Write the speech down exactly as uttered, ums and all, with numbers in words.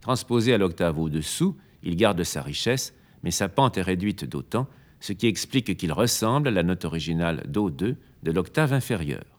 Transposé à l'octave au-dessous, il garde sa richesse, mais sa pente est réduite d'autant, ce qui explique qu'il ressemble à la note originale Do deux de l'octave inférieure.